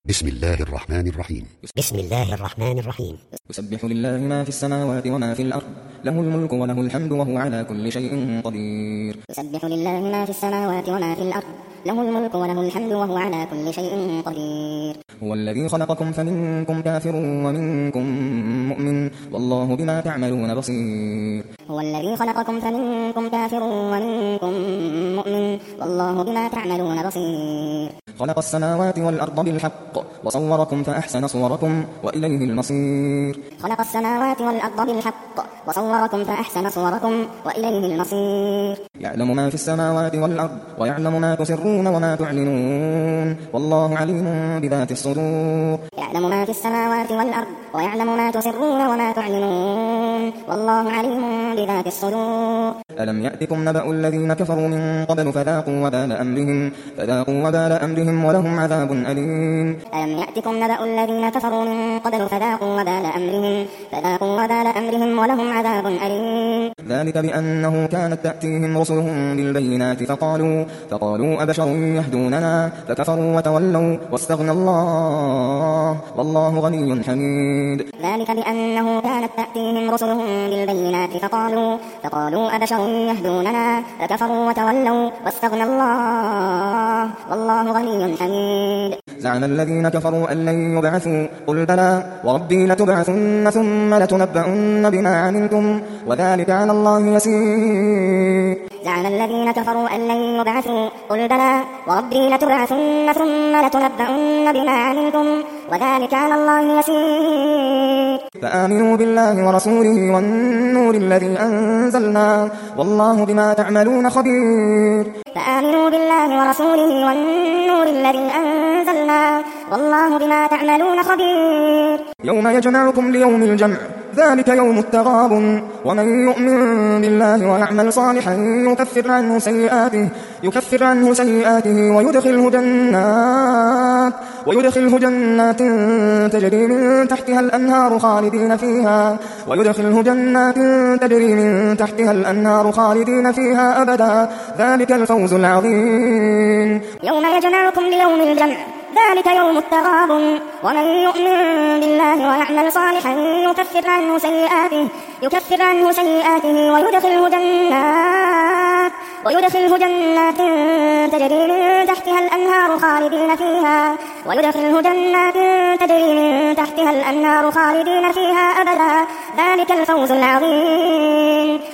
بسم الله الرحمن الرحيم. بسم الله الرحمن الرحيم. يسبح لله ما في السماوات وما في الأرض، له الملك وله الحمد وهو على كل شيء قدير. يسبح لله ما في السماوات وما في الأرض، له الملك وله الحمد وهو على كل شيء قدير. هو الذي خلقكم فمنكم كافر ومنكم مؤمن والله بما تعملون بصير. هو الذي خلقكم فمنكم كافر ومنكم مؤمن والله بما تعملون بصير. خلق السماوات والأرض بالحق وصوركم فأحسن صوركم وإليه المصير. خلق السماوات والأرض بالحق وصوركم فأحسن صوركم وإليه المصير. يعلم ما في السماوات والأرض ويعلم ما تسرون وما تعلنون والله عليم بذات الصدور. يعلم ما في السماوات والأرض ويعلم ما تسرون وما تعلنون والله عليم بذات الصدور. ألم يأتكم نبأ الذين كفروا من قبل فذاقوا وبال أمرهم ولهم عذاب أليم. ألم يأتكم نبأ الذين كفروا من قبل فذاقوا وبال أمرهم ولهم عذاب أليم. ذلك بأنه كانت تأتيهم رسلهم بالبينات فقالوا أبشر يهدوننا فكفروا وتولوا واستغنى الله والله غني حميد. ذلك بأنه كانت تأتيهم رسلهم بالبينات فقالوا أبشر يهدوننا فكفروا وتولوا واستغنى الله والله غني حميد. زعم الذين كفروا أن لن يبعثوا قل بلى وربي لتبعثن ثم لتنبؤن بما عملتم وذلك على الله يسير. زعم الذين كفروا أن لن يبعثوا قل بلى وربي لتبعثن ثم لتنبؤن بما عملتم وذلك على الله يسير. فآمنوا بالله ورسوله والنور الذي أنزلنا والله بما تعملون خبير. فآمنوا بالله ورسوله والنور الذي أنزلنا والله بما تعملون خبير. يوم يجمعكم ليوم الجمع ذلك يوم التغابن ومن يؤمن بالله ويعمل صالحا يكفر عنه سيئاته ويدخله جنات تجري من تحتها الأنهار خالدين فيها أبدا ذلك الفوز العظيم. يوم يجمعكم ليوم الجمع ذلك يوم التغابن ومن يؤمن بالله ويعمل صالحا يكفر عنه سيئاته ويدخله جنات تجري من تحتها الأنهار خالدين فيها أبدا ذلك الفوز العظيم.